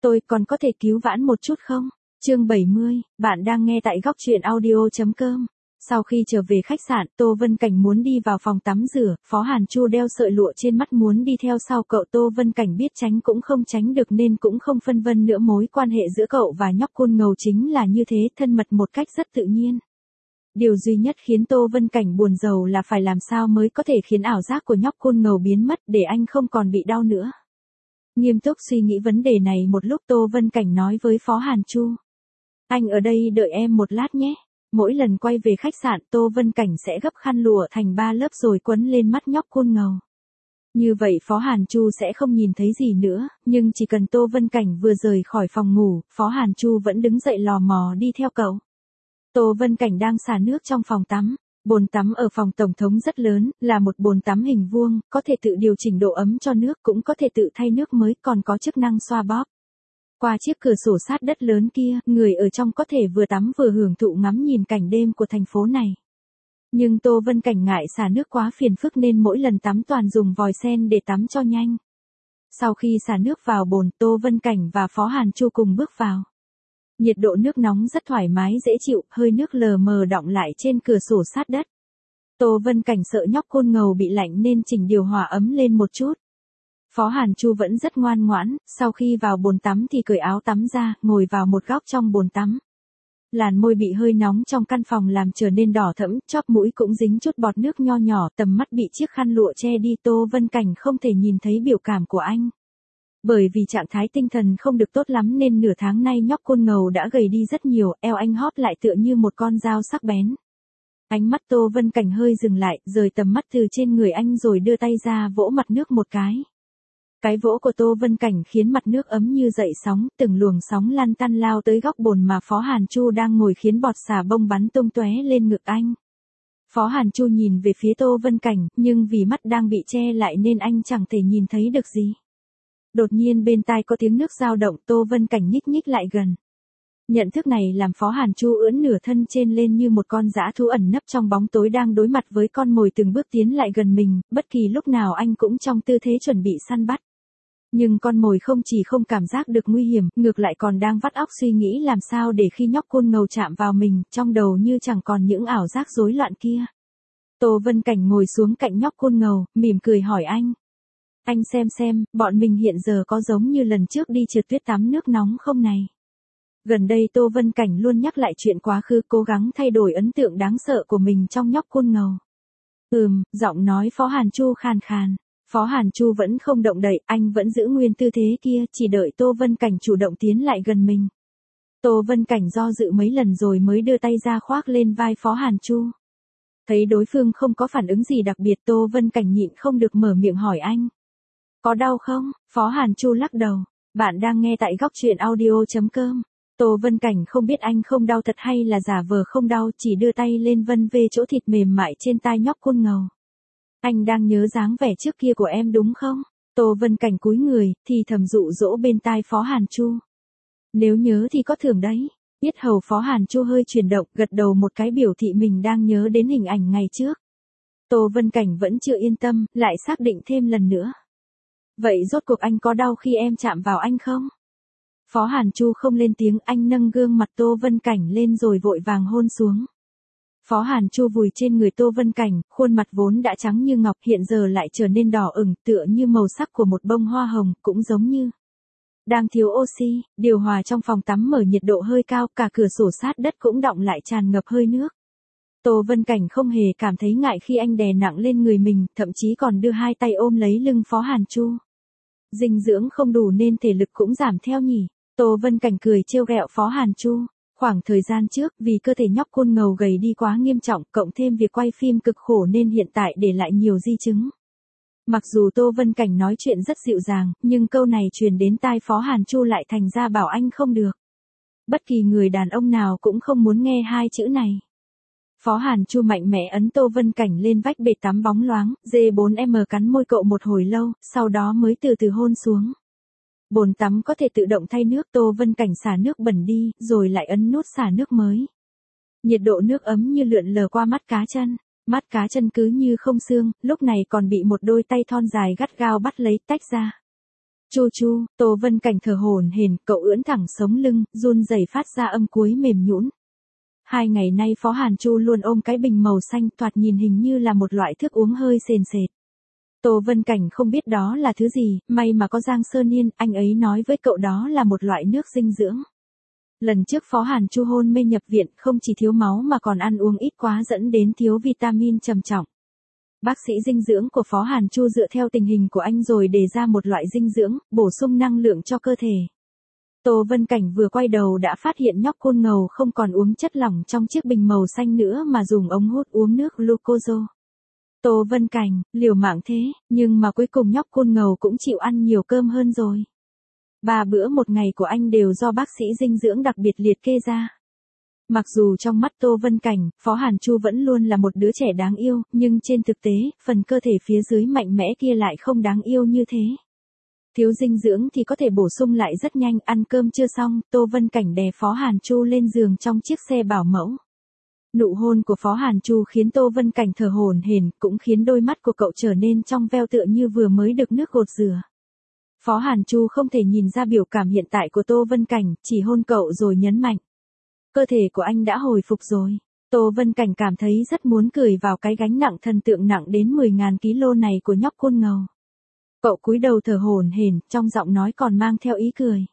Tôi còn có thể cứu vãn một chút không? Chương 70, bạn đang nghe tại góc truyện audio.com. Sau khi trở về khách sạn, Tô Vân Cảnh muốn đi vào phòng tắm rửa, Phó Hàn Chu đeo sợi lụa trên mắt muốn đi theo sau cậu. Tô Vân Cảnh biết tránh cũng không tránh được nên cũng không phân vân nữa, mối quan hệ giữa cậu và nhóc côn ngầu chính là như thế, thân mật một cách rất tự nhiên. Điều duy nhất khiến Tô Vân Cảnh buồn rầu là phải làm sao mới có thể khiến ảo giác của nhóc côn ngầu biến mất để anh không còn bị đau nữa. Nghiêm túc suy nghĩ vấn đề này một lúc, Tô Vân Cảnh nói với Phó Hàn Chu. Anh ở đây đợi em một lát nhé. Mỗi lần quay về khách sạn, Tô Vân Cảnh sẽ gấp khăn lụa thành 3 lớp rồi quấn lên mắt nhóc côn ngầu. Như vậy Phó Hàn Chu sẽ không nhìn thấy gì nữa, nhưng chỉ cần Tô Vân Cảnh vừa rời khỏi phòng ngủ, Phó Hàn Chu vẫn đứng dậy lò mò đi theo cậu. Tô Vân Cảnh đang xả nước trong phòng tắm. Bồn tắm ở phòng tổng thống rất lớn, là một bồn tắm hình vuông, có thể tự điều chỉnh độ ấm cho nước, cũng có thể tự thay nước mới, còn có chức năng xoa bóp. Qua chiếc cửa sổ sát đất lớn kia, người ở trong có thể vừa tắm vừa hưởng thụ ngắm nhìn cảnh đêm của thành phố này. Nhưng Tô Vân Cảnh ngại xả nước quá phiền phức nên mỗi lần tắm toàn dùng vòi sen để tắm cho nhanh. Sau khi xả nước vào bồn, Tô Vân Cảnh và Phó Hàn Chu cùng bước vào. Nhiệt độ nước nóng rất thoải mái dễ chịu, hơi nước lờ mờ đọng lại trên cửa sổ sát đất. Tô Vân Cảnh sợ nhóc côn ngầu bị lạnh nên chỉnh điều hòa ấm lên một chút. Phó Hàn Chu vẫn rất ngoan ngoãn, sau khi vào bồn tắm thì cởi áo tắm ra, ngồi vào một góc trong bồn tắm. Làn môi bị hơi nóng trong căn phòng làm trở nên đỏ thẫm, chóp mũi cũng dính chút bọt nước nho nhỏ, tầm mắt bị chiếc khăn lụa che đi. Tô Vân Cảnh không thể nhìn thấy biểu cảm của anh. Bởi vì trạng thái tinh thần không được tốt lắm nên nửa tháng nay nhóc côn ngầu đã gầy đi rất nhiều, eo anh hóp lại tựa như một con dao sắc bén. Ánh mắt Tô Vân Cảnh hơi dừng lại, rời tầm mắt từ trên người anh rồi đưa tay ra vỗ mặt nước một cái. Cái vỗ của Tô Vân Cảnh khiến mặt nước ấm như dậy sóng, từng luồng sóng lăn tăn lao tới góc bồn mà Phó Hàn Chu đang ngồi khiến bọt xà bông bắn tung tóe lên ngực anh. Phó Hàn Chu nhìn về phía Tô Vân Cảnh, nhưng vì mắt đang bị che lại nên anh chẳng thể nhìn thấy được gì. Đột nhiên bên tai có tiếng nước dao động, Tô Vân Cảnh nhích nhích lại gần. Nhận thức này làm Phó Hàn Chu ưỡn nửa thân trên lên như một con dã thú ẩn nấp trong bóng tối đang đối mặt với con mồi từng bước tiến lại gần mình, bất kỳ lúc nào anh cũng trong tư thế chuẩn bị săn bắt. Nhưng con mồi không chỉ không cảm giác được nguy hiểm, ngược lại còn đang vắt óc suy nghĩ làm sao để khi nhóc côn ngầu chạm vào mình, trong đầu như chẳng còn những ảo giác rối loạn kia. Tô Vân Cảnh ngồi xuống cạnh nhóc côn ngầu, mỉm cười hỏi anh. Anh xem, bọn mình hiện giờ có giống như lần trước đi trượt tuyết tắm nước nóng không này? Gần đây Tô Vân Cảnh luôn nhắc lại chuyện quá khứ, cố gắng thay đổi ấn tượng đáng sợ của mình trong nhóc côn ngầu. Giọng nói Phó Hàn Chu khàn khàn. Phó Hàn Chu vẫn không động đậy, anh vẫn giữ nguyên tư thế kia, chỉ đợi Tô Vân Cảnh chủ động tiến lại gần mình. Tô Vân Cảnh do dự mấy lần rồi mới đưa tay ra khoác lên vai Phó Hàn Chu. Thấy đối phương không có phản ứng gì đặc biệt, Tô Vân Cảnh nhịn không được mở miệng hỏi anh. Có đau không? Phó Hàn Chu lắc đầu. Bạn đang nghe tại góc truyện audio.com. Tô Vân Cảnh không biết anh không đau thật hay là giả vờ không đau, chỉ đưa tay lên vân vê chỗ thịt mềm mại trên tai nhóc côn ngầu. Anh đang nhớ dáng vẻ trước kia của em đúng không? Tô Vân Cảnh cúi người, thì thầm dụ dỗ bên tai Phó Hàn Chu. Nếu nhớ thì có thưởng đấy. Yết hầu Phó Hàn Chu hơi chuyển động, gật đầu một cái biểu thị mình đang nhớ đến hình ảnh ngày trước. Tô Vân Cảnh vẫn chưa yên tâm, lại xác định thêm lần nữa. Vậy rốt cuộc anh có đau khi em chạm vào anh không? Phó Hàn Chu không lên tiếng, anh nâng gương mặt Tô Vân Cảnh lên rồi vội vàng hôn xuống. Phó Hàn Chu vùi trên người Tô Vân Cảnh, khuôn mặt vốn đã trắng như ngọc hiện giờ lại trở nên đỏ ửng, tựa như màu sắc của một bông hoa hồng, cũng giống như đang thiếu oxy. Điều hòa trong phòng tắm mở nhiệt độ hơi cao, cả cửa sổ sát đất cũng đọng lại tràn ngập hơi nước. Tô Vân Cảnh không hề cảm thấy ngại khi anh đè nặng lên người mình, thậm chí còn đưa hai tay ôm lấy lưng Phó Hàn Chu. Dinh dưỡng không đủ nên thể lực cũng giảm theo nhỉ? Tô Vân Cảnh cười trêu ghẹo Phó Hàn Chu. Khoảng thời gian trước, vì cơ thể nhóc côn ngầu gầy đi quá nghiêm trọng, cộng thêm việc quay phim cực khổ nên hiện tại để lại nhiều di chứng. Mặc dù Tô Vân Cảnh nói chuyện rất dịu dàng, nhưng câu này truyền đến tai Phó Hàn Chu lại thành ra bảo anh không được. Bất kỳ người đàn ông nào cũng không muốn nghe hai chữ này. Phó Hàn Chu mạnh mẽ ấn Tô Vân Cảnh lên vách bể tắm bóng loáng, G4M cắn môi cậu một hồi lâu, sau đó mới từ từ hôn xuống. Bồn tắm có thể tự động thay nước, Tô Vân Cảnh xả nước bẩn đi, rồi lại ấn nút xả nước mới. Nhiệt độ nước ấm như lượn lờ qua mắt cá chân. Mắt cá chân cứ như không xương, lúc này còn bị một đôi tay thon dài gắt gao bắt lấy, tách ra. Chu chu, Tô Vân Cảnh thở hổn hển, cậu ưỡn thẳng sống lưng, run rẩy phát ra âm cuối mềm nhũn. 2 ngày nay Phó Hàn Chu luôn ôm cái bình màu xanh, thoạt nhìn hình như là một loại thức uống hơi sền sệt. Tô Vân Cảnh không biết đó là thứ gì, may mà có Giang Sơ Niên, anh ấy nói với cậu đó là một loại nước dinh dưỡng. Lần trước Phó Hàn Chu hôn mê nhập viện, không chỉ thiếu máu mà còn ăn uống ít quá dẫn đến thiếu vitamin trầm trọng. Bác sĩ dinh dưỡng của Phó Hàn Chu dựa theo tình hình của anh rồi đề ra một loại dinh dưỡng, bổ sung năng lượng cho cơ thể. Tô Vân Cảnh vừa quay đầu đã phát hiện nhóc côn ngầu không còn uống chất lỏng trong chiếc bình màu xanh nữa mà dùng ống hút uống nước glucose. Tô Vân Cảnh, liều mạng thế, nhưng mà cuối cùng nhóc côn ngầu cũng chịu ăn nhiều cơm hơn rồi. 3 bữa một ngày của anh đều do bác sĩ dinh dưỡng đặc biệt liệt kê ra. Mặc dù trong mắt Tô Vân Cảnh, Phó Hàn Chu vẫn luôn là một đứa trẻ đáng yêu, nhưng trên thực tế, phần cơ thể phía dưới mạnh mẽ kia lại không đáng yêu như thế. Thiếu dinh dưỡng thì có thể bổ sung lại rất nhanh, ăn cơm chưa xong, Tô Vân Cảnh đè Phó Hàn Chu lên giường trong chiếc xe bảo mẫu. Nụ hôn của Phó Hàn Chu khiến Tô Vân Cảnh thở hổn hển, cũng khiến đôi mắt của cậu trở nên trong veo tựa như vừa mới được nước gột rửa. Phó Hàn Chu không thể nhìn ra biểu cảm hiện tại của Tô Vân Cảnh, chỉ hôn cậu rồi nhấn mạnh. Cơ thể của anh đã hồi phục rồi. Tô Vân Cảnh cảm thấy rất muốn cười vào cái gánh nặng thần tượng nặng đến 10.000 kg này của nhóc côn ngầu. Cậu cúi đầu thở hổn hển, trong giọng nói còn mang theo ý cười.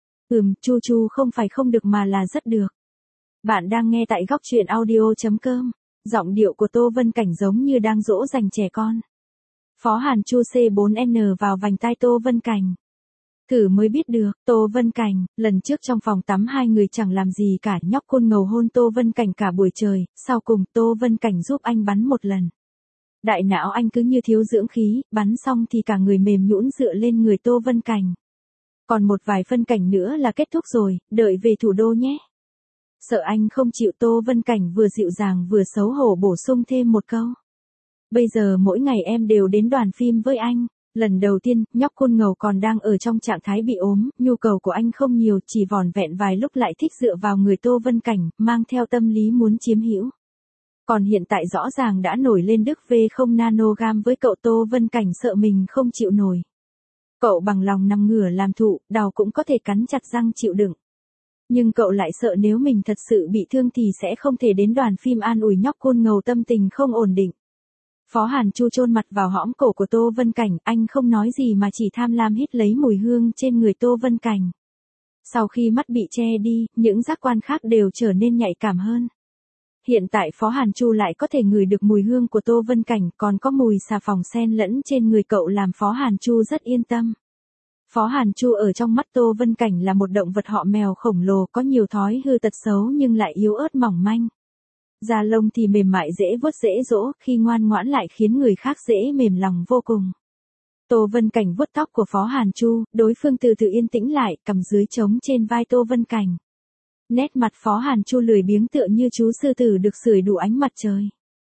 Chu chu không phải không được mà là rất được. Bạn đang nghe tại góc truyện audio.com. Giọng điệu của Tô Vân Cảnh giống như đang dỗ dành trẻ con. Phó Hàn Chu C4N vào vành tai Tô Vân Cảnh. Thử mới biết được, Tô Vân Cảnh, lần trước trong phòng tắm hai người chẳng làm gì cả, nhóc côn ngầu hôn Tô Vân Cảnh cả buổi trời, sau cùng Tô Vân Cảnh giúp anh bắn một lần. Đại não anh cứ như thiếu dưỡng khí, bắn xong thì cả người mềm nhũn dựa lên người Tô Vân Cảnh. Còn một vài phân cảnh nữa là kết thúc rồi, đợi về thủ đô nhé. Sợ anh không chịu, Tô Vân Cảnh vừa dịu dàng vừa xấu hổ bổ sung thêm một câu. Bây giờ mỗi ngày em đều đến đoàn phim với anh. Lần đầu tiên, nhóc côn ngầu còn đang ở trong trạng thái bị ốm, nhu cầu của anh không nhiều, chỉ vỏn vẹn vài lúc lại thích dựa vào người Tô Vân Cảnh, mang theo tâm lý muốn chiếm hữu. Còn hiện tại rõ ràng đã nổi lên đức V0 nanogam với cậu, Tô Vân Cảnh sợ mình không chịu nổi. Cậu bằng lòng nằm ngửa làm thụ, đau cũng có thể cắn chặt răng chịu đựng. Nhưng cậu lại sợ nếu mình thật sự bị thương thì sẽ không thể đến đoàn phim an ủi nhóc côn ngầu tâm tình không ổn định. Phó Hàn Chu chôn mặt vào hõm cổ của Tô Vân Cảnh, anh không nói gì mà chỉ tham lam hít lấy mùi hương trên người Tô Vân Cảnh. Sau khi mắt bị che đi, những giác quan khác đều trở nên nhạy cảm hơn. Hiện tại Phó Hàn Chu lại có thể ngửi được mùi hương của Tô Vân Cảnh, còn có mùi xà phòng xen lẫn trên người cậu làm Phó Hàn Chu rất yên tâm. Phó Hàn Chu ở trong mắt Tô Vân Cảnh là một động vật họ mèo khổng lồ, có nhiều thói hư tật xấu nhưng lại yếu ớt mỏng manh. Da lông thì mềm mại dễ vuốt dễ dỗ, khi ngoan ngoãn lại khiến người khác dễ mềm lòng vô cùng. Tô Vân Cảnh vuốt tóc của Phó Hàn Chu, đối phương từ từ yên tĩnh lại, cằm dưới trống trên vai Tô Vân Cảnh. Nét mặt Phó Hàn Chu lười biếng tựa như chú sư tử được sưởi đủ ánh mặt trời.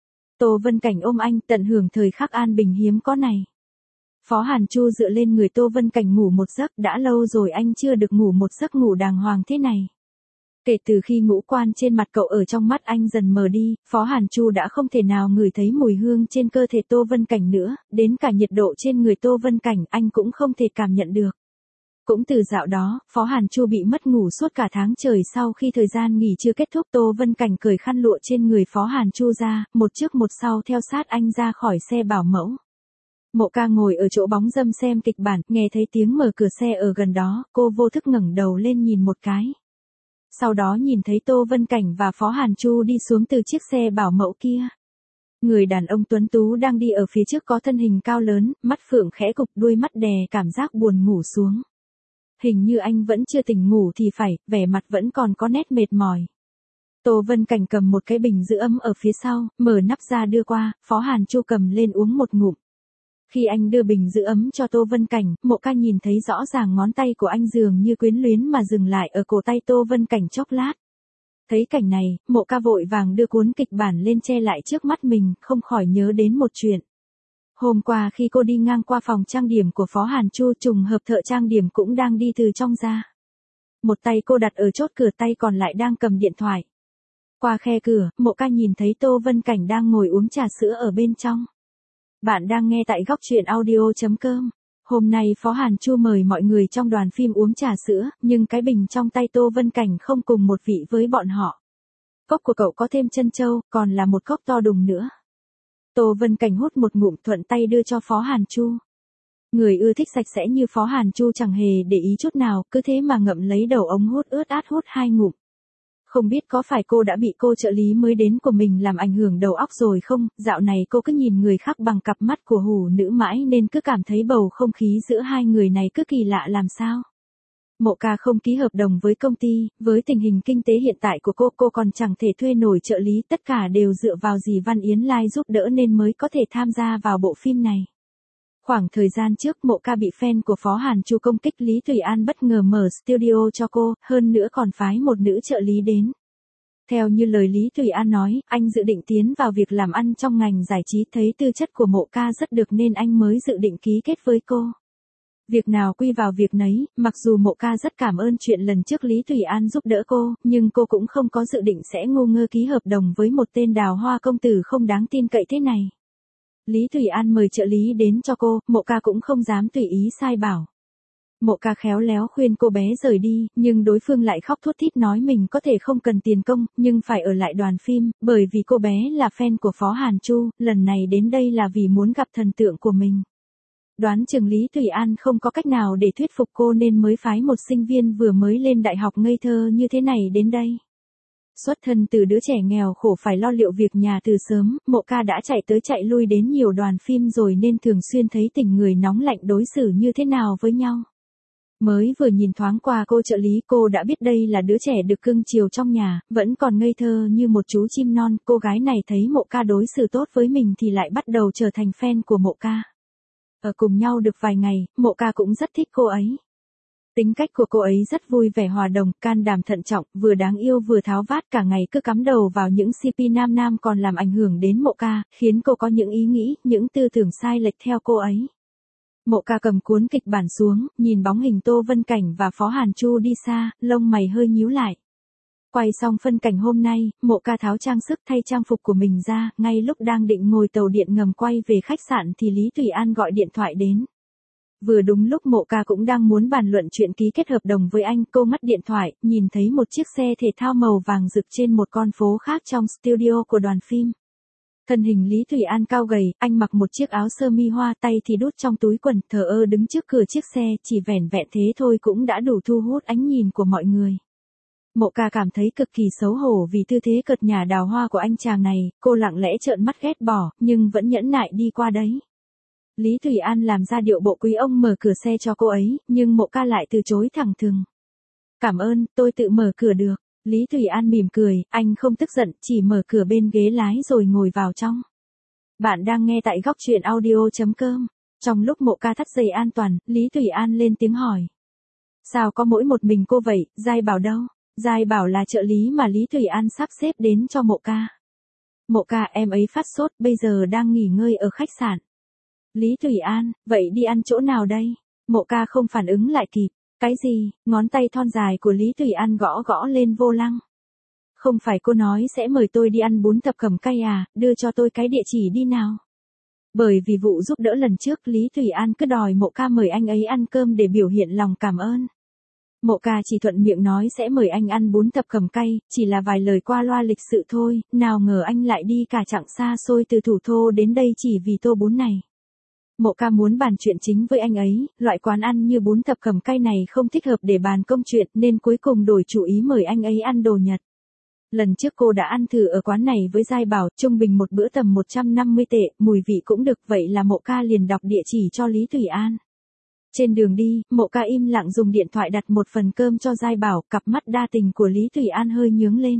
Tô Vân Cảnh ôm anh, tận hưởng thời khắc an bình hiếm có này. Phó Hàn Chu dựa lên người Tô Vân Cảnh ngủ một giấc, đã lâu rồi anh chưa được ngủ một giấc ngủ đàng hoàng thế này. Kể từ khi ngũ quan trên mặt cậu ở trong mắt anh dần mờ đi, Phó Hàn Chu đã không thể nào ngửi thấy mùi hương trên cơ thể Tô Vân Cảnh nữa, đến cả nhiệt độ trên người Tô Vân Cảnh anh cũng không thể cảm nhận được. Cũng từ dạo đó, Phó Hàn Chu bị mất ngủ suốt cả tháng trời. Sau khi thời gian nghỉ chưa kết thúc, Tô Vân Cảnh cởi khăn lụa trên người Phó Hàn Chu ra, một trước một sau theo sát anh ra khỏi xe bảo mẫu. Mộ Ca ngồi ở chỗ bóng râm xem kịch bản, nghe thấy tiếng mở cửa xe ở gần đó, cô vô thức ngẩng đầu lên nhìn một cái. Sau đó nhìn thấy Tô Vân Cảnh và Phó Hàn Chu đi xuống từ chiếc xe bảo mẫu kia. Người đàn ông tuấn tú đang đi ở phía trước có thân hình cao lớn, mắt phượng khẽ cụp, đuôi mắt đè cảm giác buồn ngủ xuống. Hình như anh vẫn chưa tỉnh ngủ thì phải, vẻ mặt vẫn còn có nét mệt mỏi. Tô Vân Cảnh cầm một cái bình giữ ấm ở phía sau, mở nắp ra đưa qua, Phó Hàn Chu cầm lên uống một ngụm. Khi anh đưa bình giữ ấm cho Tô Vân Cảnh, Mộ Ca nhìn thấy rõ ràng ngón tay của anh dường như quyến luyến mà dừng lại ở cổ tay Tô Vân Cảnh chốc lát. Thấy cảnh này, Mộ Ca vội vàng đưa cuốn kịch bản lên che lại trước mắt mình, không khỏi nhớ đến một chuyện. Hôm qua khi cô đi ngang qua phòng trang điểm của Phó Hàn Chu, trùng hợp thợ trang điểm cũng đang đi từ trong ra. Một tay cô đặt ở chốt cửa, tay còn lại đang cầm điện thoại. Qua khe cửa, Mộ Ca nhìn thấy Tô Vân Cảnh đang ngồi uống trà sữa ở bên trong. Bạn đang nghe tại góc truyện audio.com. Hôm nay Phó Hàn Chu mời mọi người trong đoàn phim uống trà sữa, nhưng cái bình trong tay Tô Vân Cảnh không cùng một vị với bọn họ. Cốc của cậu có thêm trân châu, còn là một cốc to đùng nữa. Tô Vân Cảnh hút một ngụm thuận tay đưa cho Phó Hàn Chu. Người ưa thích sạch sẽ như Phó Hàn Chu chẳng hề để ý chút nào, cứ thế mà ngậm lấy đầu ống hút ướt át hút 2 ngụm. Không biết có phải cô đã bị cô trợ lý mới đến của mình làm ảnh hưởng đầu óc rồi không, dạo này cô cứ nhìn người khác bằng cặp mắt của hủ nữ mãi nên cứ cảm thấy bầu không khí giữa hai người này cứ kỳ lạ làm sao. Mộ Ca không ký hợp đồng với công ty, với tình hình kinh tế hiện tại của cô còn chẳng thể thuê nổi trợ lý, tất cả đều dựa vào dì Văn Yến Lai giúp đỡ nên mới có thể tham gia vào bộ phim này. Khoảng thời gian trước Mộ Ca bị fan của Phó Hàn Chu công kích, Lý Thủy An bất ngờ mở studio cho cô, hơn nữa còn phái một nữ trợ lý đến. Theo như lời Lý Thủy An nói, anh dự định tiến vào việc làm ăn trong ngành giải trí, thấy tư chất của Mộ Ca rất được nên anh mới dự định ký kết với cô. Việc nào quy vào việc nấy, mặc dù Mộ Ca rất cảm ơn chuyện lần trước Lý Thủy An giúp đỡ cô, nhưng cô cũng không có dự định sẽ ngu ngơ ký hợp đồng với một tên đào hoa công tử không đáng tin cậy thế này. Lý Thủy An mời trợ lý đến cho cô, Mộ Ca cũng không dám tùy ý sai bảo. Mộ Ca khéo léo khuyên cô bé rời đi, nhưng đối phương lại khóc thút thít nói mình có thể không cần tiền công, nhưng phải ở lại đoàn phim, bởi vì cô bé là fan của Phó Hàn Chu, lần này đến đây là vì muốn gặp thần tượng của mình. Đoán chừng Lý Thủy An không có cách nào để thuyết phục cô nên mới phái một sinh viên vừa mới lên đại học ngây thơ như thế này đến đây. Xuất thân từ đứa trẻ nghèo khổ phải lo liệu việc nhà từ sớm, Mộ Ca đã chạy tới chạy lui đến nhiều đoàn phim rồi nên thường xuyên thấy tình người nóng lạnh đối xử như thế nào với nhau. Mới vừa nhìn thoáng qua cô trợ lý cô đã biết đây là đứa trẻ được cưng chiều trong nhà, vẫn còn ngây thơ như một chú chim non. Cô gái này thấy Mộ Ca đối xử tốt với mình thì lại bắt đầu trở thành fan của Mộ Ca. Ở cùng nhau được vài ngày, Mộ Ca cũng rất thích cô ấy. Tính cách của cô ấy rất vui vẻ hòa đồng, can đảm thận trọng, vừa đáng yêu vừa tháo vát, cả ngày cứ cắm đầu vào những CP nam còn làm ảnh hưởng đến Mộ Ca, khiến cô có những ý nghĩ, những tư tưởng sai lệch theo cô ấy. Mộ Ca cầm cuốn kịch bản xuống, nhìn bóng hình Tô Vân Cảnh và Phó Hàn Chu đi xa, lông mày hơi nhíu lại. Quay xong phân cảnh hôm nay, Mộ Ca tháo trang sức thay trang phục của mình ra, ngay lúc đang định ngồi tàu điện ngầm quay về khách sạn thì Lý Thủy An gọi điện thoại đến. Vừa đúng lúc Mộ Ca cũng đang muốn bàn luận chuyện ký kết hợp đồng với anh, cô ngắt điện thoại, nhìn thấy một chiếc xe thể thao màu vàng rực trên một con phố khác trong studio của đoàn phim. Thân hình Lý Thủy An cao gầy, anh mặc một chiếc áo sơ mi hoa, tay thì đút trong túi quần, thờ ơ đứng trước cửa chiếc xe, chỉ vẻn vẹn thế thôi cũng đã đủ thu hút ánh nhìn của mọi người. Mộ Ca cảm thấy cực kỳ xấu hổ vì tư thế cợt nhả đào hoa của anh chàng này, cô lặng lẽ trợn mắt ghét bỏ, nhưng vẫn nhẫn nại đi qua đấy. Lý Thủy An làm ra điệu bộ quý ông mở cửa xe cho cô ấy, nhưng Mộ Ca lại từ chối thẳng thừng. Cảm ơn, tôi tự mở cửa được. Lý Thủy An mỉm cười, anh không tức giận, chỉ mở cửa bên ghế lái rồi ngồi vào trong. Bạn đang nghe tại góc truyện audio.com. Trong lúc Mộ Ca thắt dây an toàn, Lý Thủy An lên tiếng hỏi. Sao có mỗi một mình cô vậy, Giai Bảo đâu? Giai Bảo là trợ lý mà Lý Thủy An sắp xếp đến cho Mộ Ca. Mộ Ca, em ấy phát sốt, bây giờ đang nghỉ ngơi ở khách sạn. Lý Thủy An, vậy đi ăn chỗ nào đây? Mộ Ca không phản ứng lại kịp. Cái gì? Ngón tay thon dài của Lý Thủy An gõ gõ lên vô lăng. Không phải cô nói sẽ mời tôi đi ăn bún thập cẩm cay à, đưa cho tôi cái địa chỉ đi nào. Bởi vì vụ giúp đỡ lần trước Lý Thủy An cứ đòi Mộ Ca mời anh ấy ăn cơm để biểu hiện lòng cảm ơn. Mộ Ca chỉ thuận miệng nói sẽ mời anh ăn bún thập cẩm cay, chỉ là vài lời qua loa lịch sự thôi, nào ngờ anh lại đi cả chặng xa xôi từ Thủ Thô đến đây chỉ vì tô bún này. Mộ Ca muốn bàn chuyện chính với anh ấy, loại quán ăn như bún thập cẩm cay này không thích hợp để bàn công chuyện nên cuối cùng đổi chủ ý mời anh ấy ăn đồ Nhật. Lần trước cô đã ăn thử ở quán này với Giai Bảo, trung bình một bữa tầm 150 tệ, mùi vị cũng được, vậy là Mộ Ca liền đọc địa chỉ cho Lý Thủy An. Trên đường đi, Mộ Ca im lặng dùng điện thoại đặt một phần cơm cho Giai Bảo, cặp mắt đa tình của Lý Thủy An hơi nhướng lên.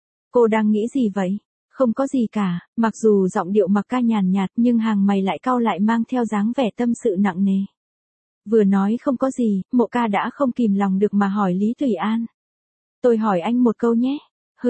Cô đang nghĩ gì vậy? Không có gì cả, mặc dù giọng điệu Mặc Ca nhàn nhạt nhưng hàng mày lại cau lại mang theo dáng vẻ tâm sự nặng nề. Vừa nói không có gì, Mộ Ca đã không kìm lòng được mà hỏi Lý Thủy An. Tôi hỏi anh một câu nhé.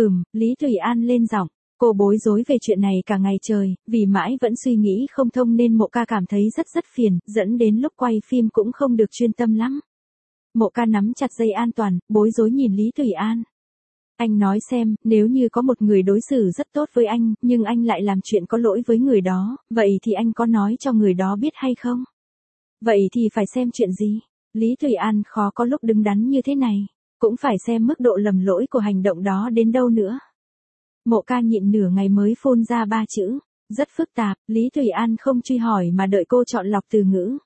Lý Thủy An lên giọng. Cô bối rối về chuyện này cả ngày trời, vì mãi vẫn suy nghĩ không thông nên Mộ Ca cảm thấy rất phiền, dẫn đến lúc quay phim cũng không được chuyên tâm lắm. Mộ Ca nắm chặt dây an toàn, bối rối nhìn Lý Thủy An. Anh nói xem, nếu như có một người đối xử rất tốt với anh, nhưng anh lại làm chuyện có lỗi với người đó, vậy thì anh có nói cho người đó biết hay không? Vậy thì phải xem chuyện gì? Lý Thủy An khó có lúc đứng đắn như thế này. Cũng phải xem mức độ lầm lỗi của hành động đó đến đâu nữa. Mộ Ca nhịn nửa ngày mới phun ra 3 chữ. Rất phức tạp, Lý Thủy An không truy hỏi mà đợi cô chọn lọc từ ngữ.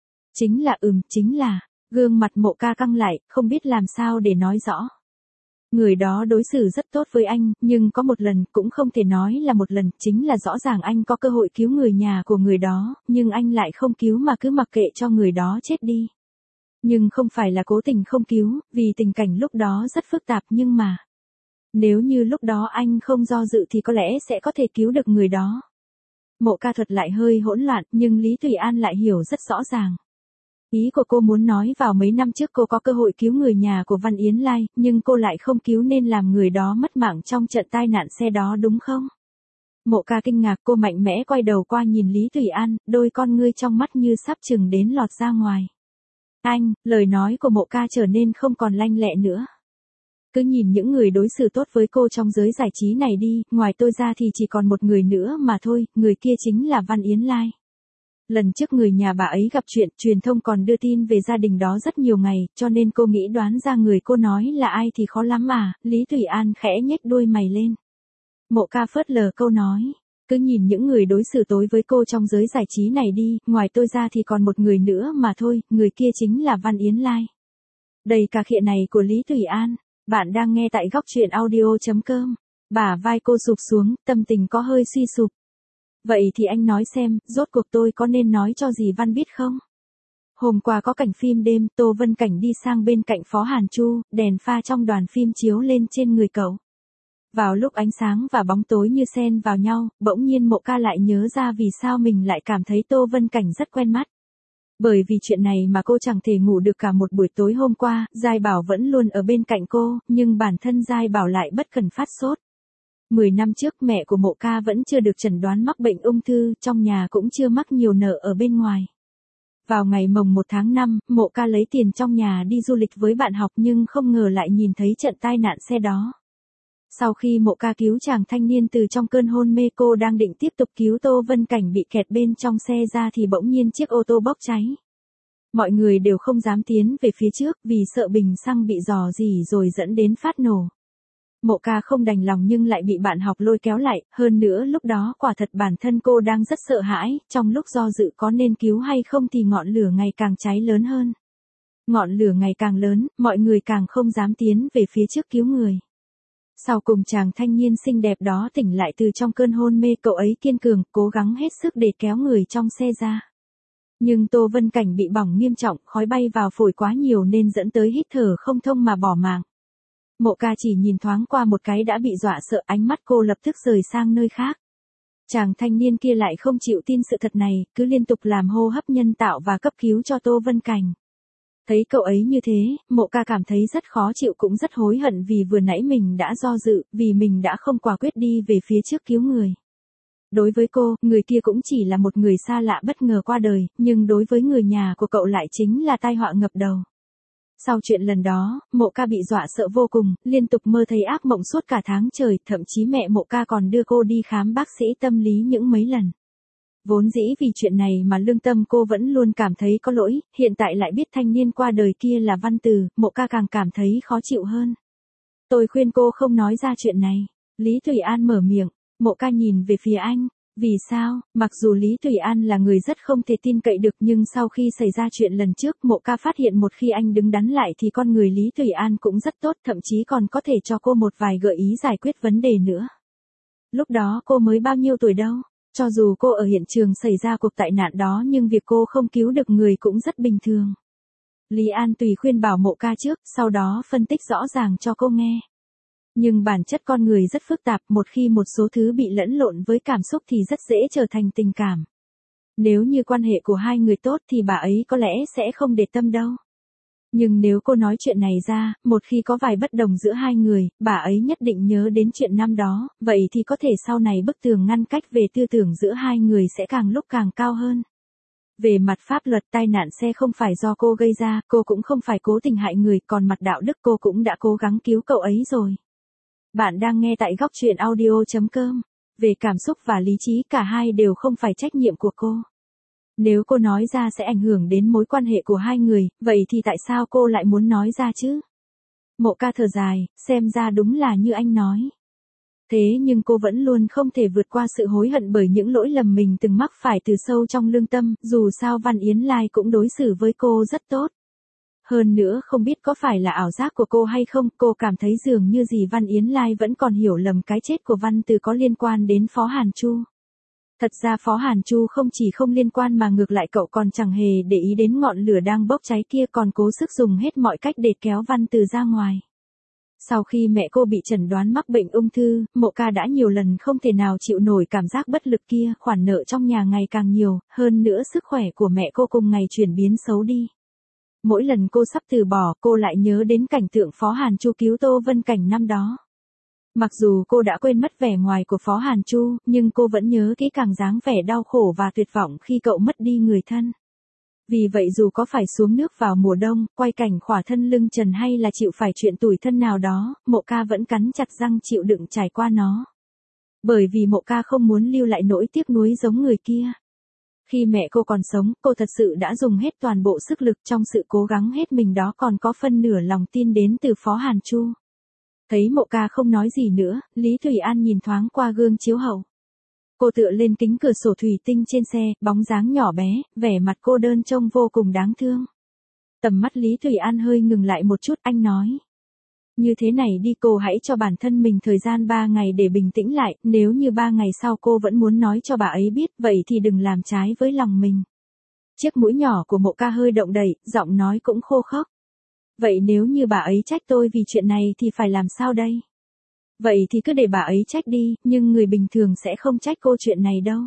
Chính là, gương mặt Mộ Ca căng lại, không biết làm sao để nói rõ. Người đó đối xử rất tốt với anh, nhưng có một lần, cũng không thể nói là một lần, chính là rõ ràng anh có cơ hội cứu người nhà của người đó, nhưng anh lại không cứu mà cứ mặc kệ cho người đó chết đi. Nhưng không phải là cố tình không cứu, vì tình cảnh lúc đó rất phức tạp nhưng mà... Nếu như lúc đó anh không do dự thì có lẽ sẽ có thể cứu được người đó. Mộ Ca thuật lại hơi hỗn loạn, nhưng Lý Thủy An lại hiểu rất rõ ràng. Ý của cô muốn nói vào mấy năm trước cô có cơ hội cứu người nhà của Văn Yến Lai, nhưng cô lại không cứu nên làm người đó mất mạng trong trận tai nạn xe đó đúng không? Mộ Ca kinh ngạc, cô mạnh mẽ quay đầu qua nhìn Lý Thủy An, đôi con ngươi trong mắt như sắp chừng đến lọt ra ngoài. Anh, lời nói của Mộ Ca trở nên không còn lanh lẹ nữa. Cứ nhìn những người đối xử tốt với cô trong giới giải trí này đi, ngoài tôi ra thì chỉ còn một người nữa mà thôi, người kia chính là Văn Yến Lai. Lần trước người nhà bà ấy gặp chuyện, truyền thông còn đưa tin về gia đình đó rất nhiều ngày, cho nên cô nghĩ đoán ra người cô nói là ai thì khó lắm à, Lý Thủy An khẽ nhếch đôi mày lên. Mộ Ca phớt lờ câu nói, cứ nhìn những người đối xử tối với cô trong giới giải trí này đi, ngoài tôi ra thì còn một người nữa mà thôi, người kia chính là Văn Yến Lai. Đầy cà khịa này của Lý Thủy An, bạn đang nghe tại góc truyện audio.com. Bả vai cô sụp xuống, tâm tình có hơi suy sụp. Vậy thì anh nói xem, rốt cuộc tôi có nên nói cho dì Văn biết không? Hôm qua có cảnh phim đêm, Tô Vân Cảnh đi sang bên cạnh Phó Hàn Chu, đèn pha trong đoàn phim chiếu lên trên người cậu. Vào lúc ánh sáng và bóng tối như xen vào nhau, bỗng nhiên Mộ Ca lại nhớ ra vì sao mình lại cảm thấy Tô Vân Cảnh rất quen mắt. Bởi vì chuyện này mà cô chẳng thể ngủ được cả một buổi tối hôm qua, Giai Bảo vẫn luôn ở bên cạnh cô, nhưng bản thân Giai Bảo lại bất cần phát sốt. 10 năm trước mẹ của Mộ Ca vẫn chưa được chẩn đoán mắc bệnh ung thư, trong nhà cũng chưa mắc nhiều nợ ở bên ngoài. Vào ngày mồng 1 tháng 5, Mộ Ca lấy tiền trong nhà đi du lịch với bạn học nhưng không ngờ lại nhìn thấy trận tai nạn xe đó. Sau khi Mộ Ca cứu chàng thanh niên từ trong cơn hôn mê, cô đang định tiếp tục cứu Tô Vân Cảnh bị kẹt bên trong xe ra thì bỗng nhiên chiếc ô tô bốc cháy. Mọi người đều không dám tiến về phía trước vì sợ bình xăng bị rò rỉ rồi dẫn đến phát nổ. Mộ Ca không đành lòng nhưng lại bị bạn học lôi kéo lại, hơn nữa lúc đó quả thật bản thân cô đang rất sợ hãi, trong lúc do dự có nên cứu hay không thì ngọn lửa ngày càng cháy lớn hơn. Ngọn lửa ngày càng lớn, mọi người càng không dám tiến về phía trước cứu người. Sau cùng chàng thanh niên xinh đẹp đó tỉnh lại từ trong cơn hôn mê, cậu ấy kiên cường, cố gắng hết sức để kéo người trong xe ra. Nhưng Tô Vân Cảnh bị bỏng nghiêm trọng, khói bay vào phổi quá nhiều nên dẫn tới hít thở không thông mà bỏ mạng. Mộ Ca chỉ nhìn thoáng qua một cái đã bị dọa sợ, ánh mắt cô lập tức rời sang nơi khác. Chàng thanh niên kia lại không chịu tin sự thật này, cứ liên tục làm hô hấp nhân tạo và cấp cứu cho Tô Vân Cảnh. Thấy cậu ấy như thế, Mộ Ca cảm thấy rất khó chịu cũng rất hối hận vì vừa nãy mình đã do dự, vì mình đã không quả quyết đi về phía trước cứu người. Đối với cô, người kia cũng chỉ là một người xa lạ bất ngờ qua đời, nhưng đối với người nhà của cậu lại chính là tai họa ngập đầu. Sau chuyện lần đó, Mộ Ca bị dọa sợ vô cùng, liên tục mơ thấy ác mộng suốt cả tháng trời, thậm chí mẹ Mộ Ca còn đưa cô đi khám bác sĩ tâm lý những mấy lần. Vốn dĩ vì chuyện này mà lương tâm cô vẫn luôn cảm thấy có lỗi, hiện tại lại biết thanh niên qua đời kia là Văn Từ, Mộ Ca càng cảm thấy khó chịu hơn. Tôi khuyên cô không nói ra chuyện này. Lý Thủy An mở miệng, Mộ Ca nhìn về phía anh. Vì sao? Mặc dù Lý Thủy An là người rất không thể tin cậy được nhưng sau khi xảy ra chuyện lần trước, Mộ Ca phát hiện một khi anh đứng đắn lại thì con người Lý Thủy An cũng rất tốt, thậm chí còn có thể cho cô một vài gợi ý giải quyết vấn đề nữa. Lúc đó cô mới bao nhiêu tuổi đâu? Cho dù cô ở hiện trường xảy ra cuộc tai nạn đó nhưng việc cô không cứu được người cũng rất bình thường. Lý An tùy khuyên bảo Mộ Ca trước, sau đó phân tích rõ ràng cho cô nghe. Nhưng bản chất con người rất phức tạp, một khi một số thứ bị lẫn lộn với cảm xúc thì rất dễ trở thành tình cảm. Nếu như quan hệ của hai người tốt thì bà ấy có lẽ sẽ không để tâm đâu. Nhưng nếu cô nói chuyện này ra, một khi có vài bất đồng giữa hai người, bà ấy nhất định nhớ đến chuyện năm đó, vậy thì có thể sau này bức tường ngăn cách về tư tưởng giữa hai người sẽ càng lúc càng cao hơn. Về mặt pháp luật, tai nạn xe không phải do cô gây ra, cô cũng không phải cố tình hại người, còn mặt đạo đức cô cũng đã cố gắng cứu cậu ấy rồi. Bạn đang nghe tại góc truyện audio.com. Về cảm xúc và lý trí cả hai đều không phải trách nhiệm của cô. Nếu cô nói ra sẽ ảnh hưởng đến mối quan hệ của hai người, vậy thì tại sao cô lại muốn nói ra chứ? Mộ ca thở dài, xem ra đúng là như anh nói. Thế nhưng cô vẫn luôn không thể vượt qua sự hối hận bởi những lỗi lầm mình từng mắc phải từ sâu trong lương tâm, dù sao Văn Yến Lai cũng đối xử với cô rất tốt. Hơn nữa không biết có phải là ảo giác của cô hay không, cô cảm thấy dường như gì Văn Yến Lai vẫn còn hiểu lầm cái chết của Văn Từ có liên quan đến Phó Hàn Chu. Thật ra Phó Hàn Chu không chỉ không liên quan mà ngược lại cậu còn chẳng hề để ý đến ngọn lửa đang bốc cháy kia, còn cố sức dùng hết mọi cách để kéo Văn Từ ra ngoài. Sau khi mẹ cô bị chẩn đoán mắc bệnh ung thư, Mộ ca đã nhiều lần không thể nào chịu nổi cảm giác bất lực kia, khoản nợ trong nhà ngày càng nhiều, hơn nữa sức khỏe của mẹ cô cùng ngày chuyển biến xấu đi. Mỗi lần cô sắp từ bỏ, cô lại nhớ đến cảnh tượng Phó Hàn Chu cứu Tô Vân Cảnh năm đó. Mặc dù cô đã quên mất vẻ ngoài của Phó Hàn Chu, nhưng cô vẫn nhớ kỹ càng dáng vẻ đau khổ và tuyệt vọng khi cậu mất đi người thân. Vì vậy dù có phải xuống nước vào mùa đông, quay cảnh khỏa thân lưng trần hay là chịu phải chuyện tủi thân nào đó, Mộ ca vẫn cắn chặt răng chịu đựng trải qua nó. Bởi vì Mộ ca không muốn lưu lại nỗi tiếc nuối giống người kia. Khi mẹ cô còn sống, cô thật sự đã dùng hết toàn bộ sức lực, trong sự cố gắng hết mình đó còn có phân nửa lòng tin đến từ Phó Hàn Chu. Thấy Mộ ca không nói gì nữa, Lý Thủy An nhìn thoáng qua gương chiếu hậu. Cô tựa lên kính cửa sổ thủy tinh trên xe, bóng dáng nhỏ bé, vẻ mặt cô đơn trông vô cùng đáng thương. Tầm mắt Lý Thủy An hơi ngừng lại một chút, anh nói. Như thế này đi, cô hãy cho bản thân mình thời gian 3 ngày để bình tĩnh lại, nếu như 3 ngày sau cô vẫn muốn nói cho bà ấy biết, vậy thì đừng làm trái với lòng mình. Chiếc mũi nhỏ của Mộ ca hơi động đậy, giọng nói cũng khô khốc. Vậy nếu như bà ấy trách tôi vì chuyện này thì phải làm sao đây? Vậy thì cứ để bà ấy trách đi, nhưng người bình thường sẽ không trách cô chuyện này đâu.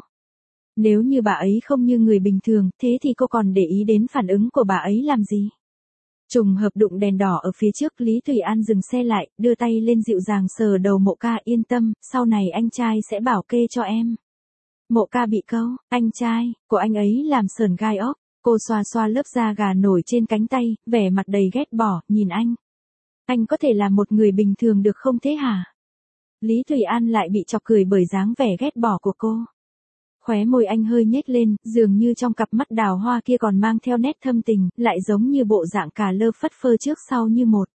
Nếu như bà ấy không như người bình thường, thế thì cô còn để ý đến phản ứng của bà ấy làm gì? Trùng hợp đụng đèn đỏ ở phía trước, Lý Thủy An dừng xe lại, đưa tay lên dịu dàng sờ đầu Mộ ca, yên tâm, sau này anh trai sẽ bảo kê cho em. Mộ ca bị câu, anh trai, của anh ấy làm sờn gai ốc. Cô xoa xoa lớp da gà nổi trên cánh tay, vẻ mặt đầy ghét bỏ, nhìn anh. Anh có thể là một người bình thường được không thế hả? Lý Thủy An lại bị chọc cười bởi dáng vẻ ghét bỏ của cô. Khóe môi anh hơi nhếch lên, dường như trong cặp mắt đào hoa kia còn mang theo nét thâm tình, lại giống như bộ dạng cà lơ phất phơ trước sau như một.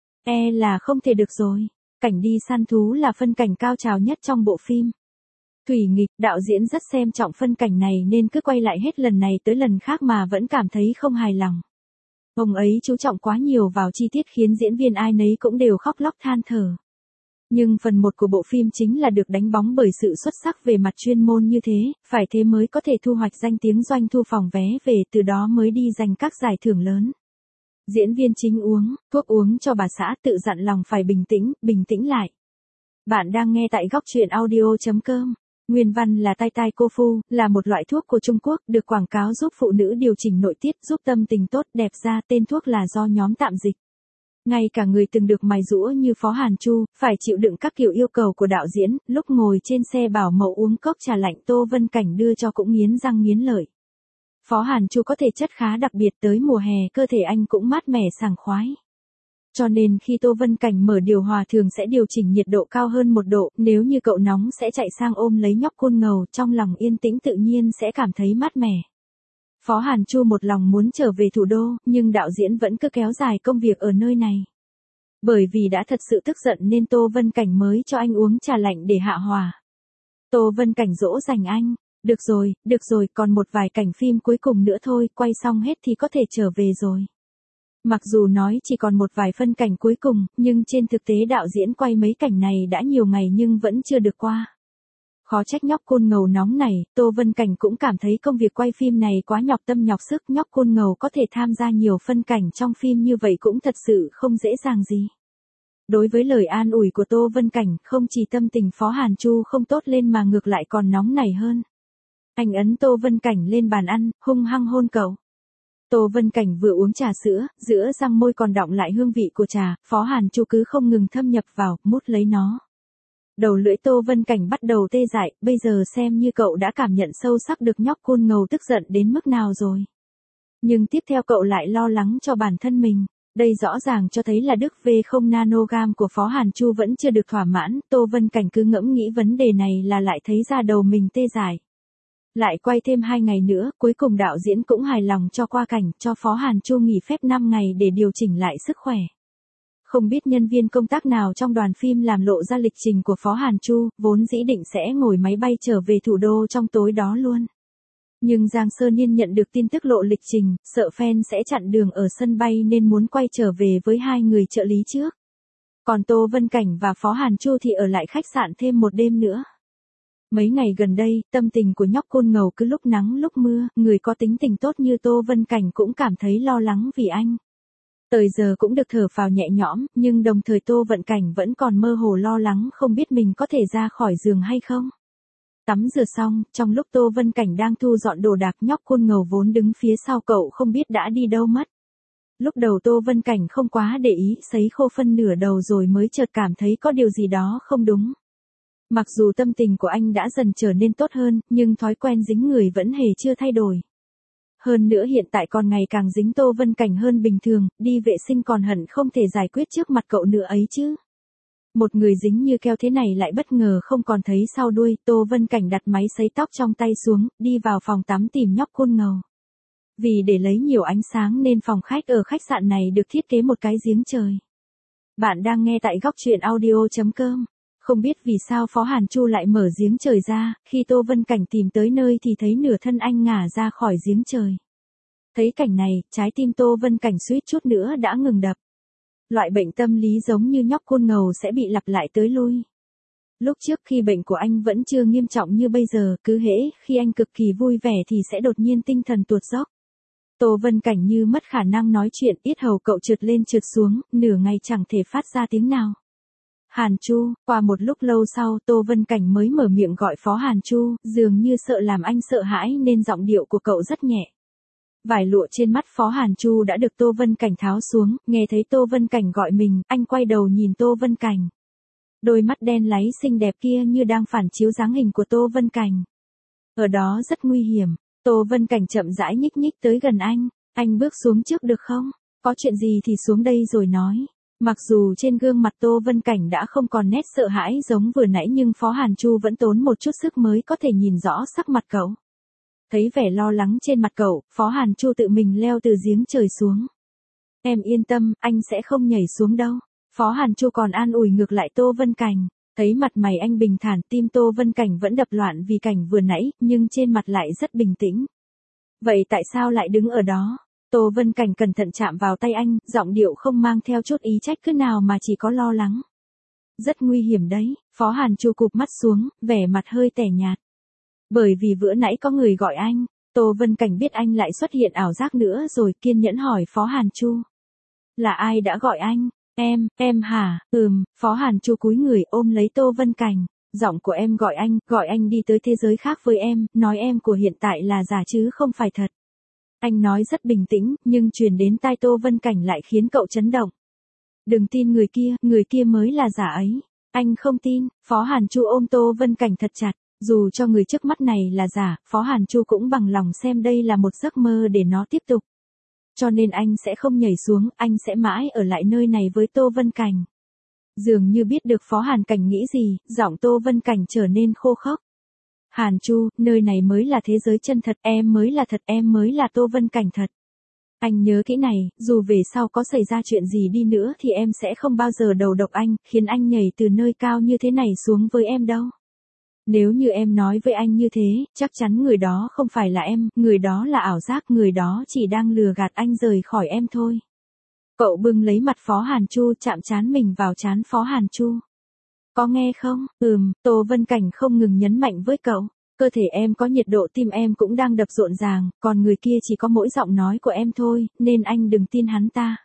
Là không thể được rồi. Cảnh đi săn thú là phân cảnh cao trào nhất trong bộ phim. Thủy Nghịch, đạo diễn rất xem trọng phân cảnh này nên cứ quay lại hết lần này tới lần khác mà vẫn cảm thấy không hài lòng. Ông ấy chú trọng quá nhiều vào chi tiết khiến diễn viên ai nấy cũng đều khóc lóc than thở. Nhưng phần 1 của bộ phim chính là được đánh bóng bởi sự xuất sắc về mặt chuyên môn như thế, phải thế mới có thể thu hoạch danh tiếng doanh thu phòng vé về, từ đó mới đi giành các giải thưởng lớn. Diễn viên chính uống thuốc uống cho bà xã, tự dặn lòng phải bình tĩnh lại. Bạn đang nghe tại góc truyện audio.com. Nguyên văn là tai tai cô phu, là một loại thuốc của Trung Quốc, được quảng cáo giúp phụ nữ điều chỉnh nội tiết, giúp tâm tình tốt đẹp ra, tên thuốc là do nhóm tạm dịch. Ngay cả người từng được mài giũa như Phó Hàn Chu, phải chịu đựng các kiểu yêu cầu của đạo diễn, lúc ngồi trên xe bảo mẫu uống cốc trà lạnh Tô Vân Cảnh đưa cho cũng nghiến răng nghiến lợi. Phó Hàn Chu có thể chất khá đặc biệt, tới mùa hè cơ thể anh cũng mát mẻ sảng khoái. Cho nên khi Tô Vân Cảnh mở điều hòa thường sẽ điều chỉnh nhiệt độ cao hơn 1 độ, nếu như cậu nóng sẽ chạy sang ôm lấy nhóc côn ngầu, trong lòng yên tĩnh tự nhiên sẽ cảm thấy mát mẻ. Phó Hàn Chu một lòng muốn trở về thủ đô, nhưng đạo diễn vẫn cứ kéo dài công việc ở nơi này. Bởi vì đã thật sự tức giận nên Tô Vân Cảnh mới cho anh uống trà lạnh để hạ hỏa. Tô Vân Cảnh dỗ dành anh, được rồi, còn một vài cảnh phim cuối cùng nữa thôi, quay xong hết thì có thể trở về rồi. Mặc dù nói chỉ còn một vài phân cảnh cuối cùng, nhưng trên thực tế đạo diễn quay mấy cảnh này đã nhiều ngày nhưng vẫn chưa được qua. Khó trách nhóc côn ngầu nóng này, Tô Vân Cảnh cũng cảm thấy công việc quay phim này quá nhọc tâm nhọc sức, nhóc côn ngầu có thể tham gia nhiều phân cảnh trong phim như vậy cũng thật sự không dễ dàng gì. Đối với lời an ủi của Tô Vân Cảnh, không chỉ tâm tình Phó Hàn Chu không tốt lên mà ngược lại còn nóng nảy hơn. Anh ấn Tô Vân Cảnh lên bàn ăn, hung hăng hôn cậu. Tô Vân Cảnh vừa uống trà sữa, giữa răng môi còn đọng lại hương vị của trà, Phó Hàn Chu cứ không ngừng thâm nhập vào, mút lấy nó. Đầu lưỡi Tô Vân Cảnh bắt đầu tê dại, bây giờ xem như cậu đã cảm nhận sâu sắc được nhóc côn ngầu tức giận đến mức nào rồi. Nhưng tiếp theo cậu lại lo lắng cho bản thân mình. Đây rõ ràng cho thấy là đức V0 nanogam của Phó Hàn Chu vẫn chưa được thỏa mãn, Tô Vân Cảnh cứ ngẫm nghĩ vấn đề này là lại thấy ra đầu mình tê dại. Lại quay thêm 2 ngày nữa, cuối cùng đạo diễn cũng hài lòng cho qua cảnh, cho Phó Hàn Chu nghỉ phép 5 ngày để điều chỉnh lại sức khỏe. Không biết nhân viên công tác nào trong đoàn phim làm lộ ra lịch trình của Phó Hàn Chu, vốn dĩ định sẽ ngồi máy bay trở về thủ đô trong tối đó luôn. Nhưng Giang Sơn Nhiên nhận được tin tức lộ lịch trình, sợ fan sẽ chặn đường ở sân bay nên muốn quay trở về với 2 người trợ lý trước. Còn Tô Vân Cảnh và Phó Hàn Chu thì ở lại khách sạn thêm một đêm nữa. Mấy ngày gần đây, tâm tình của nhóc Côn Ngầu cứ lúc nắng lúc mưa, người có tính tình tốt như Tô Vân Cảnh cũng cảm thấy lo lắng vì anh. Tới giờ cũng được thở phào nhẹ nhõm, nhưng đồng thời Tô Vân Cảnh vẫn còn mơ hồ lo lắng không biết mình có thể ra khỏi giường hay không. Tắm rửa xong, trong lúc Tô Vân Cảnh đang thu dọn đồ đạc, nhóc Côn Ngầu vốn đứng phía sau cậu không biết đã đi đâu mất. Lúc đầu Tô Vân Cảnh không quá để ý, sấy khô phân nửa đầu rồi mới chợt cảm thấy có điều gì đó không đúng. Mặc dù tâm tình của anh đã dần trở nên tốt hơn, nhưng thói quen dính người vẫn hề chưa thay đổi. Hơn nữa hiện tại còn ngày càng dính Tô Vân Cảnh hơn bình thường, đi vệ sinh còn hận không thể giải quyết trước mặt cậu nữa ấy chứ. Một người dính như keo thế này lại bất ngờ không còn thấy sau đuôi, Tô Vân Cảnh đặt máy sấy tóc trong tay xuống, đi vào phòng tắm tìm nhóc Côn Ngầu. Vì để lấy nhiều ánh sáng nên phòng khách ở khách sạn này được thiết kế một cái giếng trời. Bạn đang nghe tại góc truyện audio.com. Không biết vì sao Phó Hàn Chu lại mở giếng trời ra, khi Tô Vân Cảnh tìm tới nơi thì thấy nửa thân anh ngả ra khỏi giếng trời. Thấy cảnh này, trái tim Tô Vân Cảnh suýt chút nữa đã ngừng đập. Loại bệnh tâm lý giống như nhóc Côn Ngầu sẽ bị lặp lại tới lui. Lúc trước khi bệnh của anh vẫn chưa nghiêm trọng như bây giờ, cứ hễ khi anh cực kỳ vui vẻ thì sẽ đột nhiên tinh thần tuột dốc. Tô Vân Cảnh như mất khả năng nói chuyện, yết hầu cậu trượt lên trượt xuống, nửa ngày chẳng thể phát ra tiếng nào. Hàn Chu, qua một lúc lâu sau Tô Vân Cảnh mới mở miệng gọi Phó Hàn Chu, dường như sợ làm anh sợ hãi nên giọng điệu của cậu rất nhẹ. Vải lụa trên mắt Phó Hàn Chu đã được Tô Vân Cảnh tháo xuống, nghe thấy Tô Vân Cảnh gọi mình, anh quay đầu nhìn Tô Vân Cảnh. Đôi mắt đen láy xinh đẹp kia như đang phản chiếu dáng hình của Tô Vân Cảnh. Ở đó rất nguy hiểm, Tô Vân Cảnh chậm rãi nhích nhích tới gần anh bước xuống trước được không? Có chuyện gì thì xuống đây rồi nói. Mặc dù trên gương mặt Tô Vân Cảnh đã không còn nét sợ hãi giống vừa nãy nhưng Phó Hàn Chu vẫn tốn một chút sức mới có thể nhìn rõ sắc mặt cậu. Thấy vẻ lo lắng trên mặt cậu, Phó Hàn Chu tự mình leo từ giếng trời xuống. Em yên tâm, anh sẽ không nhảy xuống đâu. Phó Hàn Chu còn an ủi ngược lại Tô Vân Cảnh. Thấy mặt mày anh bình thản, tim Tô Vân Cảnh vẫn đập loạn vì cảnh vừa nãy, nhưng trên mặt lại rất bình tĩnh. Vậy tại sao lại đứng ở đó? Tô Vân Cảnh cẩn thận chạm vào tay anh, giọng điệu không mang theo chút ý trách cứ nào mà chỉ có lo lắng. Rất nguy hiểm đấy, Phó Hàn Chu cụp mắt xuống, vẻ mặt hơi tẻ nhạt. Bởi vì vừa nãy có người gọi anh, Tô Vân Cảnh biết anh lại xuất hiện ảo giác nữa rồi kiên nhẫn hỏi Phó Hàn Chu. Là ai đã gọi anh? Em hả? Phó Hàn Chu cúi người ôm lấy Tô Vân Cảnh. Giọng của em gọi anh đi tới thế giới khác với em, nói em của hiện tại là giả chứ không phải thật. Anh nói rất bình tĩnh, nhưng truyền đến tai Tô Vân Cảnh lại khiến cậu chấn động. Đừng tin người kia mới là giả ấy. Anh không tin, Phó Hàn Chu ôm Tô Vân Cảnh thật chặt. Dù cho người trước mắt này là giả, Phó Hàn Chu cũng bằng lòng xem đây là một giấc mơ để nó tiếp tục. Cho nên anh sẽ không nhảy xuống, anh sẽ mãi ở lại nơi này với Tô Vân Cảnh. Dường như biết được Phó Hàn Cảnh nghĩ gì, giọng Tô Vân Cảnh trở nên khô khốc. Hàn Chu, nơi này mới là thế giới chân thật, em mới là thật, em mới là Tô Vân Cảnh thật. Anh nhớ kỹ này, dù về sau có xảy ra chuyện gì đi nữa thì em sẽ không bao giờ đầu độc anh, khiến anh nhảy từ nơi cao như thế này xuống với em đâu. Nếu như em nói với anh như thế, chắc chắn người đó không phải là em, người đó là ảo giác, người đó chỉ đang lừa gạt anh rời khỏi em thôi. Cậu bưng lấy mặt Phó Hàn Chu chạm trán mình vào trán Phó Hàn Chu. Có nghe không? Tô Vân Cảnh không ngừng nhấn mạnh với cậu. Cơ thể em có nhiệt độ, tim em cũng đang đập rộn ràng, còn người kia chỉ có mỗi giọng nói của em thôi, nên anh đừng tin hắn ta.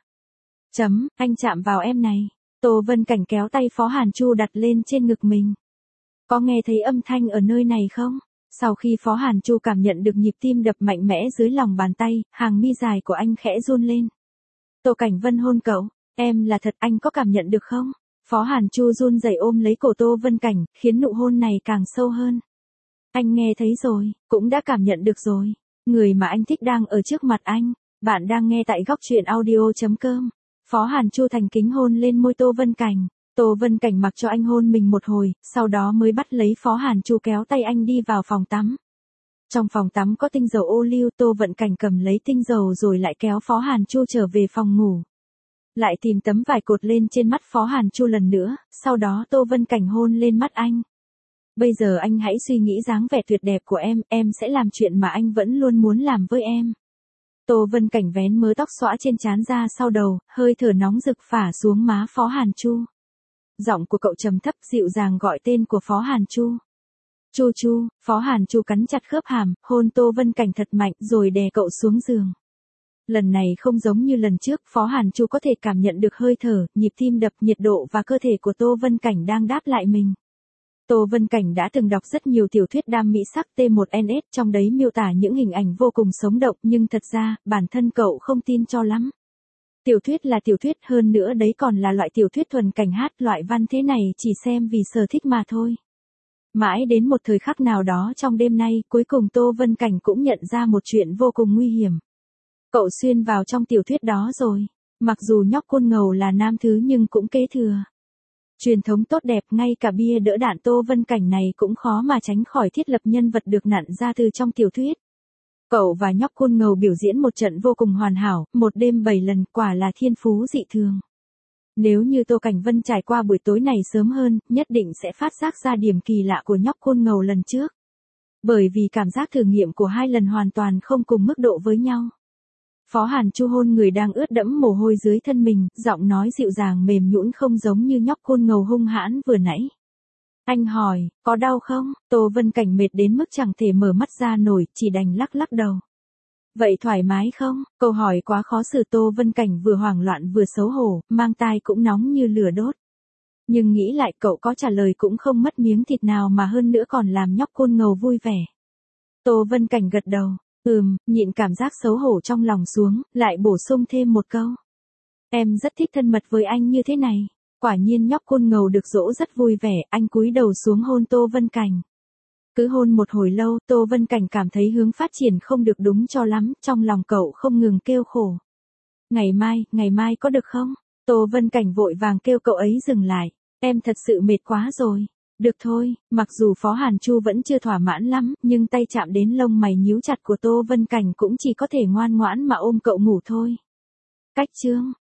Anh chạm vào em này. Tô Vân Cảnh kéo tay Phó Hàn Chu đặt lên trên ngực mình. Có nghe thấy âm thanh ở nơi này không? Sau khi Phó Hàn Chu cảm nhận được nhịp tim đập mạnh mẽ dưới lòng bàn tay, hàng mi dài của anh khẽ run lên. Tô Cảnh Vân hôn cậu, em là thật, anh có cảm nhận được không? Phó Hàn Chu run rẩy ôm lấy cổ Tô Vân Cảnh, khiến nụ hôn này càng sâu hơn. Anh nghe thấy rồi, cũng đã cảm nhận được rồi. Người mà anh thích đang ở trước mặt anh. Bạn đang nghe tại góc truyện audio.com. Phó Hàn Chu thành kính hôn lên môi Tô Vân Cảnh. Tô Vân Cảnh mặc cho anh hôn mình một hồi, sau đó mới bắt lấy Phó Hàn Chu kéo tay anh đi vào phòng tắm. Trong phòng tắm có tinh dầu ô liu, Tô Vận Cảnh cầm lấy tinh dầu rồi lại kéo Phó Hàn Chu trở về phòng ngủ. Lại tìm tấm vải cột lên trên mắt Phó Hàn Chu lần nữa, sau đó Tô Vân Cảnh hôn lên mắt anh. Bây giờ anh hãy suy nghĩ dáng vẻ tuyệt đẹp của em sẽ làm chuyện mà anh vẫn luôn muốn làm với em. Tô Vân Cảnh vén mớ tóc xõa trên trán ra sau đầu, hơi thở nóng rực phả xuống má Phó Hàn Chu. Giọng của cậu trầm thấp dịu dàng gọi tên của Phó Hàn Chu. Chu Chu, Phó Hàn Chu cắn chặt khớp hàm, hôn Tô Vân Cảnh thật mạnh rồi đè cậu xuống giường. Lần này không giống như lần trước, Phó Hàn Chu có thể cảm nhận được hơi thở, nhịp tim đập, nhiệt độ và cơ thể của Tô Vân Cảnh đang đáp lại mình. Tô Vân Cảnh đã từng đọc rất nhiều tiểu thuyết đam mỹ sắc T1NS, trong đấy miêu tả những hình ảnh vô cùng sống động, nhưng thật ra, bản thân cậu không tin cho lắm. Tiểu thuyết là tiểu thuyết, hơn nữa đấy còn là loại tiểu thuyết thuần cảnh hát, loại văn thế này chỉ xem vì sở thích mà thôi. Mãi đến một thời khắc nào đó trong đêm nay, cuối cùng Tô Vân Cảnh cũng nhận ra một chuyện vô cùng nguy hiểm. Cậu xuyên vào trong tiểu thuyết đó rồi. Mặc dù nhóc côn ngầu là nam thứ nhưng cũng kế thừa truyền thống tốt đẹp, ngay cả bia đỡ đạn Tô Vân Cảnh này cũng khó mà tránh khỏi thiết lập nhân vật được nặn ra từ trong tiểu thuyết. Cậu và nhóc côn ngầu biểu diễn một trận vô cùng hoàn hảo, một đêm 7 lần, quả là thiên phú dị thường. Nếu như Tô Cảnh Vân trải qua buổi tối này sớm hơn, nhất định sẽ phát giác ra điểm kỳ lạ của nhóc côn ngầu lần trước. Bởi vì cảm giác thử nghiệm của hai lần hoàn toàn không cùng mức độ với nhau. Phó Hàn Chu hôn người đang ướt đẫm mồ hôi dưới thân mình, giọng nói dịu dàng mềm nhũn không giống như nhóc côn ngầu hung hãn vừa nãy. Anh hỏi, có đau không? Tô Vân Cảnh mệt đến mức chẳng thể mở mắt ra nổi, chỉ đành lắc lắc đầu. Vậy thoải mái không? Câu hỏi quá khó xử, Tô Vân Cảnh vừa hoảng loạn vừa xấu hổ, mang tai cũng nóng như lửa đốt. Nhưng nghĩ lại cậu có trả lời cũng không mất miếng thịt nào mà hơn nữa còn làm nhóc côn ngầu vui vẻ. Tô Vân Cảnh gật đầu. Nhịn cảm giác xấu hổ trong lòng xuống, lại bổ sung thêm một câu. Em rất thích thân mật với anh như thế này. Quả nhiên nhóc côn ngầu được dỗ rất vui vẻ, anh cúi đầu xuống hôn Tô Vân Cảnh. Cứ hôn một hồi lâu, Tô Vân Cảnh cảm thấy hướng phát triển không được đúng cho lắm, trong lòng cậu không ngừng kêu khổ. Ngày mai có được không? Tô Vân Cảnh vội vàng kêu cậu ấy dừng lại. Em thật sự mệt quá rồi. Được thôi, mặc dù Phó Hàn Chu vẫn chưa thỏa mãn lắm, nhưng tay chạm đến lông mày nhíu chặt của Tô Vân Cảnh cũng chỉ có thể ngoan ngoãn mà ôm cậu ngủ thôi. Cách chương